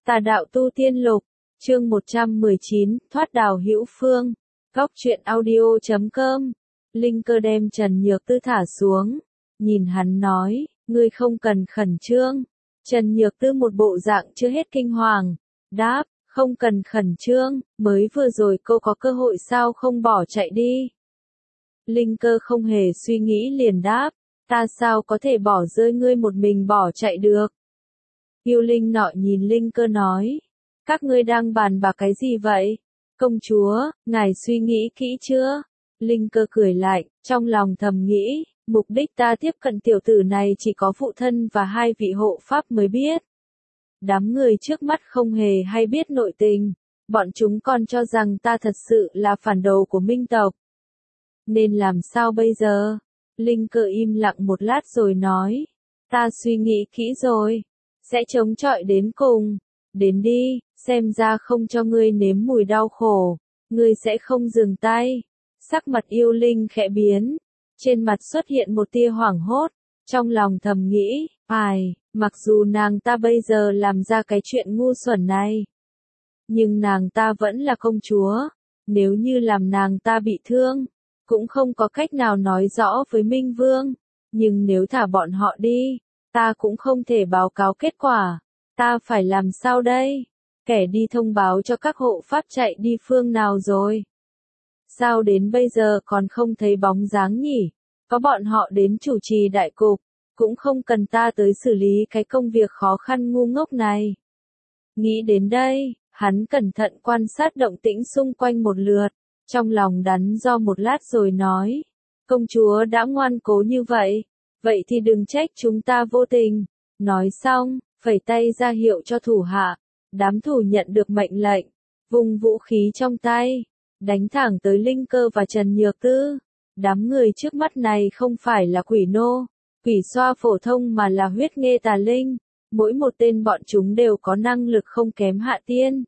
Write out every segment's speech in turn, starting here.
Tà đạo tu tiên lục, chương 119, thoát đào hữu phương. Góc truyện audio.com. Linh Cơ đem Trần Nhược Tư thả xuống, nhìn hắn nói, ngươi không cần khẩn trương. Trần Nhược Tư một bộ dạng chưa hết kinh hoàng, đáp, không cần khẩn trương, mới vừa rồi cô có cơ hội sao không bỏ chạy đi. Linh Cơ không hề suy nghĩ liền đáp, ta sao có thể bỏ rơi ngươi một mình bỏ chạy được. Yêu Linh nọ nhìn Linh Cơ nói, các ngươi đang bàn bạc cái gì vậy? Công chúa, ngài suy nghĩ kỹ chưa? Linh Cơ cười lạnh, trong lòng thầm nghĩ, mục đích ta tiếp cận tiểu tử này chỉ có phụ thân và hai vị hộ pháp mới biết. Đám người trước mắt không hề hay biết nội tình, bọn chúng còn cho rằng ta thật sự là phản đồ của Minh tộc. Nên làm sao bây giờ? Linh Cơ im lặng một lát rồi nói, ta suy nghĩ kỹ rồi, sẽ chống chọi đến cùng. Đến đi, xem ra không cho ngươi nếm mùi đau khổ, ngươi sẽ không dừng tay. Sắc mặt Yêu Linh khẽ biến, trên mặt xuất hiện một tia hoảng hốt, trong lòng thầm nghĩ, mặc dù nàng ta bây giờ làm ra cái chuyện ngu xuẩn này, nhưng nàng ta vẫn là công chúa, nếu như làm nàng ta bị thương, cũng không có cách nào nói rõ với Minh Vương, nhưng nếu thả bọn họ đi, ta cũng không thể báo cáo kết quả, ta phải làm sao đây? Kẻ đi thông báo cho các hộ pháp chạy đi phương nào rồi? Sao đến bây giờ còn không thấy bóng dáng nhỉ? Có bọn họ đến chủ trì đại cục, cũng không cần ta tới xử lý cái công việc khó khăn ngu ngốc này. Nghĩ đến đây, hắn cẩn thận quan sát động tĩnh xung quanh một lượt, trong lòng đắn đo một lát rồi nói, công chúa đã ngoan cố như vậy, vậy thì đừng trách chúng ta vô tình. Nói xong, phẩy tay ra hiệu cho thủ hạ, đám thủ nhận được mệnh lệnh, vung vũ khí trong tay, đánh thẳng tới Linh Cơ và Trần Nhược Tư. Đám người trước mắt này không phải là quỷ nô, quỷ xoa phổ thông mà là huyết nghê tà linh, mỗi một tên bọn chúng đều có năng lực không kém Hạ Tiên.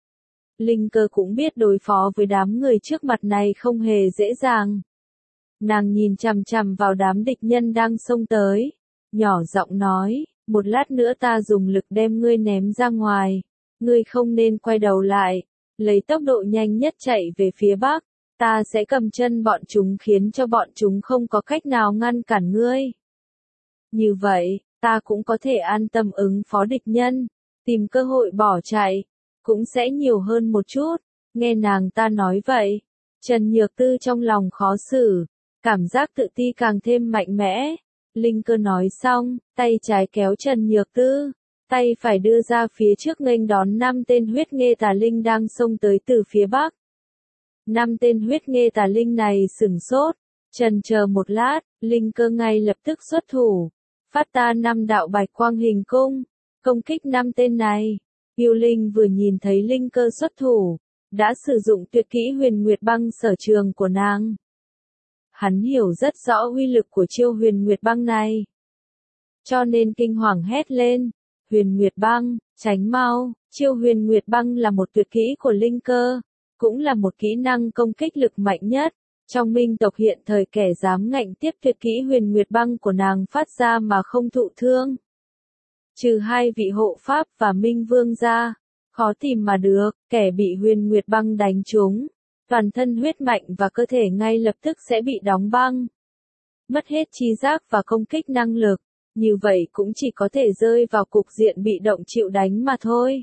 Linh Cơ cũng biết đối phó với đám người trước mặt này không hề dễ dàng. Nàng nhìn chằm chằm vào đám địch nhân đang xông tới, nhỏ giọng nói, một lát nữa ta dùng lực đem ngươi ném ra ngoài, ngươi không nên quay đầu lại, lấy tốc độ nhanh nhất chạy về phía bắc, ta sẽ cầm chân bọn chúng khiến cho bọn chúng không có cách nào ngăn cản ngươi. Như vậy, ta cũng có thể an tâm ứng phó địch nhân, tìm cơ hội bỏ chạy, cũng sẽ nhiều hơn một chút. Nghe nàng ta nói vậy, Trần Nhược Tư trong lòng khó xử, cảm giác tự ti càng thêm mạnh mẽ. Linh Cơ nói xong, tay trái kéo Trần Nhược Tư, tay phải đưa ra phía trước nghênh đón 5 tên huyết nghê tà linh đang xông tới từ phía bắc. 5 tên huyết nghê tà linh này sửng sốt, chần chờ một lát, Linh Cơ ngay lập tức xuất thủ, phát ta 5 đạo bạch quang hình cung, công kích 5 tên này. Yêu Linh vừa nhìn thấy Linh Cơ xuất thủ, đã sử dụng tuyệt kỹ Huyền Nguyệt Băng sở trường của nàng. Hắn hiểu rất rõ uy lực của chiêu Huyền Nguyệt Băng này, cho nên kinh hoàng hét lên, Huyền Nguyệt Băng, tránh mau. Chiêu Huyền Nguyệt Băng là một tuyệt kỹ của Linh Cơ, cũng là một kỹ năng công kích lực mạnh nhất. Trong Minh tộc hiện thời kẻ dám ngạnh tiếp tuyệt kỹ Huyền Nguyệt Băng của nàng phát ra mà không thụ thương, trừ hai vị hộ pháp và Minh Vương ra, khó tìm mà được. Kẻ bị Huyền Nguyệt Băng đánh trúng, toàn thân huyết mạnh và cơ thể ngay lập tức sẽ bị đóng băng, mất hết trí giác và công kích năng lực, như vậy cũng chỉ có thể rơi vào cục diện bị động chịu đánh mà thôi.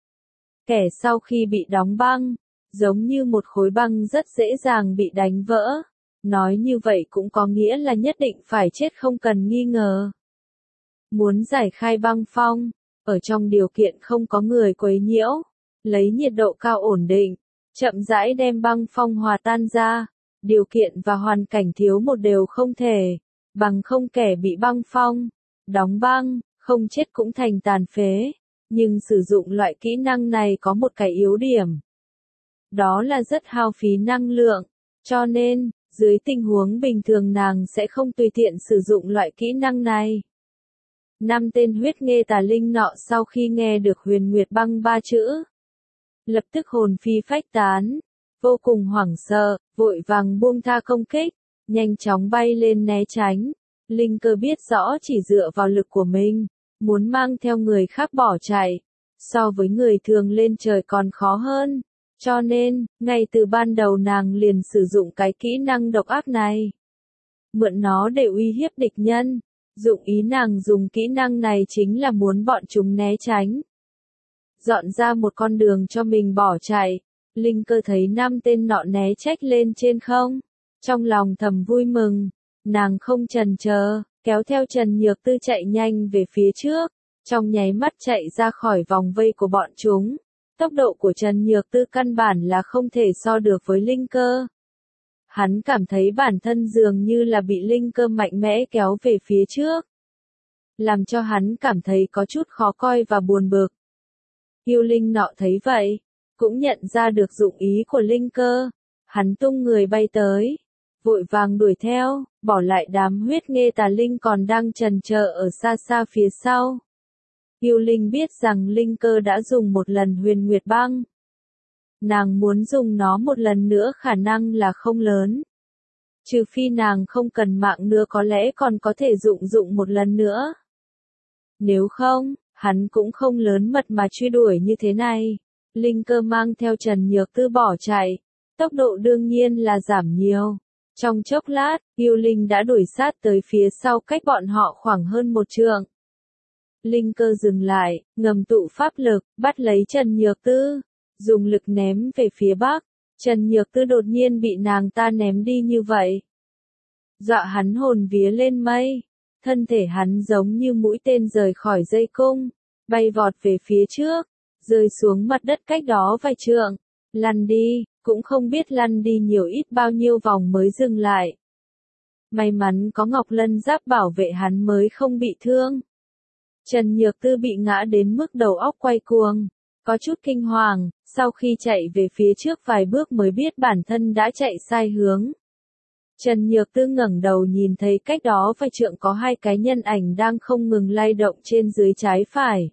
Kẻ sau khi bị đóng băng, giống như một khối băng rất dễ dàng bị đánh vỡ, nói như vậy cũng có nghĩa là nhất định phải chết không cần nghi ngờ. Muốn giải khai băng phong, ở trong điều kiện không có người quấy nhiễu, lấy nhiệt độ cao ổn định, chậm rãi đem băng phong hòa tan ra, điều kiện và hoàn cảnh thiếu một đều không thể, bằng không kẻ bị băng phong, đóng băng, không chết cũng thành tàn phế. Nhưng sử dụng loại kỹ năng này có một cái yếu điểm, đó là rất hao phí năng lượng, cho nên, dưới tình huống bình thường nàng sẽ không tùy tiện sử dụng loại kỹ năng này. 5 tên huyết nghê tà linh nọ sau khi nghe được Huyền Nguyệt Băng 3 chữ, lập tức hồn phi phách tán, vô cùng hoảng sợ, vội vàng buông tha công kích, nhanh chóng bay lên né tránh. Linh Cơ biết rõ chỉ dựa vào lực của mình, muốn mang theo người khác bỏ chạy, so với người thường lên trời còn khó hơn. Cho nên, ngay từ ban đầu nàng liền sử dụng cái kỹ năng độc ác này. Mượn nó để uy hiếp địch nhân. Dụng ý nàng dùng kỹ năng này chính là muốn bọn chúng né tránh. Dọn ra một con đường cho mình bỏ chạy. Linh Cơ thấy 5 tên nọ né trách lên trên không. Trong lòng thầm vui mừng. Nàng không chần chờ, kéo theo Trần Nhược Tư chạy nhanh về phía trước. Trong nháy mắt chạy ra khỏi vòng vây của bọn chúng. Tốc độ của Trần Nhược Tư căn bản là không thể so được với Linh Cơ. Hắn cảm thấy bản thân dường như là bị Linh Cơ mạnh mẽ kéo về phía trước. Làm cho hắn cảm thấy có chút khó coi và buồn bực. Yêu Linh nọ thấy vậy, cũng nhận ra được dụng ý của Linh Cơ. Hắn tung người bay tới, vội vàng đuổi theo, bỏ lại đám huyết nghê tà linh còn đang chần chờ ở xa xa phía sau. Yêu Linh biết rằng Linh Cơ đã dùng một lần Huyền Nguyệt Băng. Nàng muốn dùng nó một lần nữa khả năng là không lớn. Trừ phi nàng không cần mạng nữa có lẽ còn có thể dụng một lần nữa. Nếu không, hắn cũng không lớn mật mà truy đuổi như thế này. Linh Cơ mang theo Trần Nhược Tư bỏ chạy. Tốc độ đương nhiên là giảm nhiều. Trong chốc lát, yêu Linh đã đuổi sát tới phía sau cách bọn họ khoảng hơn 1 trượng. Linh Cơ dừng lại, ngầm tụ pháp lực, bắt lấy Trần Nhược Tư, dùng lực ném về phía bắc. Trần Nhược Tư đột nhiên bị nàng ta ném đi như vậy. Dọa hắn hồn vía lên mây, thân thể hắn giống như mũi tên rời khỏi dây cung, bay vọt về phía trước, rơi xuống mặt đất cách đó vài trượng, lăn đi, cũng không biết lăn đi nhiều ít bao nhiêu vòng mới dừng lại. May mắn có Ngọc Lân Giáp bảo vệ hắn mới không bị thương. Trần Nhược Tư bị ngã đến mức đầu óc quay cuồng, có chút kinh hoàng, sau khi chạy về phía trước vài bước mới biết bản thân đã chạy sai hướng. Trần Nhược Tư ngẩng đầu nhìn thấy cách đó vài trượng có 2 cái nhân ảnh đang không ngừng lay động trên dưới trái phải.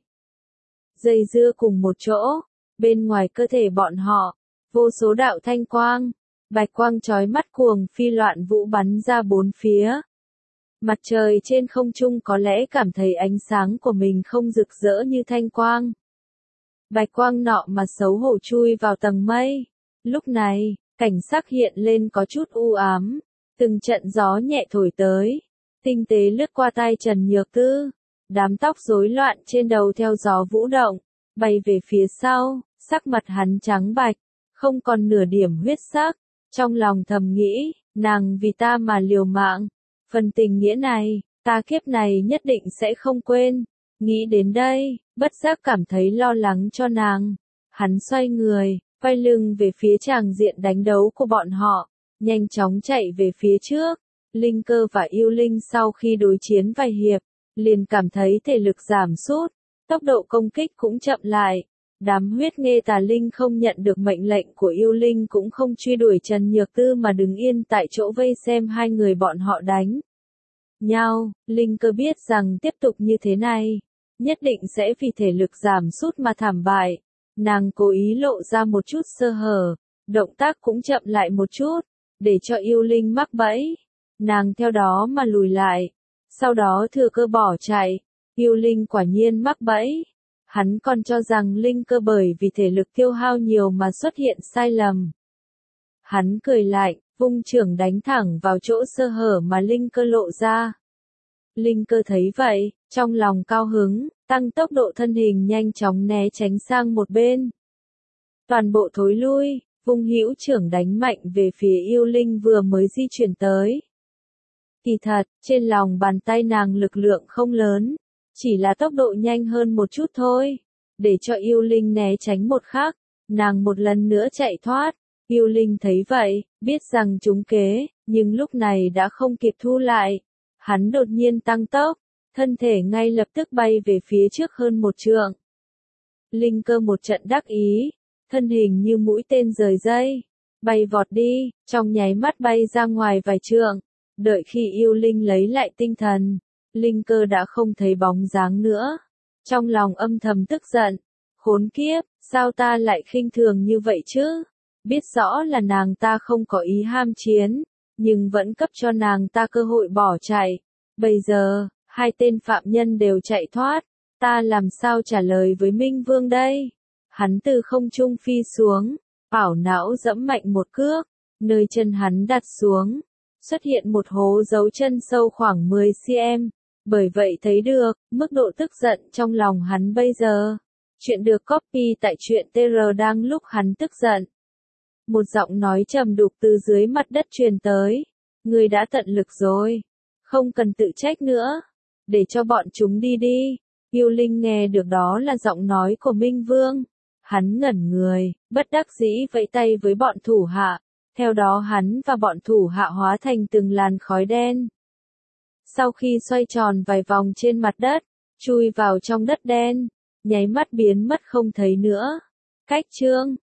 Dây dưa cùng một chỗ, bên ngoài cơ thể bọn họ, vô số đạo thanh quang, bạch quang chói mắt cuồng phi loạn vũ bắn ra bốn phía. Mặt trời trên không trung có lẽ cảm thấy ánh sáng của mình không rực rỡ như thanh quang. Bạch quang nọ mà xấu hổ chui vào tầng mây. Lúc này, cảnh sắc hiện lên có chút u ám, từng trận gió nhẹ thổi tới, tinh tế lướt qua tai Trần Nhược Tư, đám tóc rối loạn trên đầu theo gió vũ động, bay về phía sau, sắc mặt hắn trắng bạch, không còn nửa điểm huyết sắc, trong lòng thầm nghĩ, nàng vì ta mà liều mạng, phần tình nghĩa này, ta kiếp này nhất định sẽ không quên. Nghĩ đến đây, bất giác cảm thấy lo lắng cho nàng. Hắn xoay người, quay lưng về phía tràng diện đánh đấu của bọn họ, nhanh chóng chạy về phía trước. Linh Cơ và Yêu Linh sau khi đối chiến vài hiệp, liền cảm thấy thể lực giảm sút, tốc độ công kích cũng chậm lại. Đám huyết nghê tà linh không nhận được mệnh lệnh của Yêu Linh cũng không truy đuổi Trần Nhược Tư mà đứng yên tại chỗ vây xem hai người bọn họ đánh nhau. Linh Cơ biết rằng tiếp tục như thế này, nhất định sẽ vì thể lực giảm sút mà thảm bại. Nàng cố ý lộ ra một chút sơ hở, động tác cũng chậm lại một chút, để cho Yêu Linh mắc bẫy. Nàng theo đó mà lùi lại, sau đó thừa cơ bỏ chạy. Yêu Linh quả nhiên mắc bẫy. Hắn còn cho rằng Linh Cơ bởi vì thể lực tiêu hao nhiều mà xuất hiện sai lầm. Hắn cười lạnh, vung chưởng đánh thẳng vào chỗ sơ hở mà Linh Cơ lộ ra. Linh Cơ thấy vậy, trong lòng cao hứng, tăng tốc độ thân hình nhanh chóng né tránh sang một bên. Toàn bộ thối lui, vung hữu chưởng đánh mạnh về phía Yêu Linh vừa mới di chuyển tới. Kỳ thật, trên lòng bàn tay nàng lực lượng không lớn, chỉ là tốc độ nhanh hơn một chút thôi. Để cho Yêu Linh né tránh một khắc, nàng một lần nữa chạy thoát. Yêu Linh thấy vậy, biết rằng trúng kế, nhưng lúc này đã không kịp thu lại. Hắn đột nhiên tăng tốc, thân thể ngay lập tức bay về phía trước hơn 1 trượng. Linh Cơ một trận đắc ý, thân hình như mũi tên rời dây, bay vọt đi, trong nháy mắt bay ra ngoài vài trượng. Đợi khi Yêu Linh lấy lại tinh thần, Linh Cơ đã không thấy bóng dáng nữa. Trong lòng âm thầm tức giận, khốn kiếp, sao ta lại khinh thường như vậy chứ? Biết rõ là nàng ta không có ý ham chiến, nhưng vẫn cấp cho nàng ta cơ hội bỏ chạy. Bây giờ, 2 tên phạm nhân đều chạy thoát, Ta làm sao trả lời với Minh Vương đây? Hắn từ không trung phi xuống, ảo não dẫm mạnh một cước, nơi chân hắn đặt xuống, xuất hiện một hố dấu chân sâu khoảng 10 cm. Bởi vậy thấy được, mức độ tức giận trong lòng hắn bây giờ. Chuyện được copy tại truyện TR đang lúc hắn tức giận. Một giọng nói trầm đục từ dưới mặt đất truyền tới. Ngươi đã tận lực rồi. Không cần tự trách nữa. Để cho bọn chúng đi đi. Yêu Linh nghe được đó là giọng nói của Minh Vương. Hắn ngẩn người, bất đắc dĩ vẫy tay với bọn thủ hạ. Theo đó hắn và bọn thủ hạ hóa thành từng làn khói đen. Sau khi xoay tròn vài vòng trên mặt đất, chui vào trong đất đen, nháy mắt biến mất không thấy nữa. Cách chương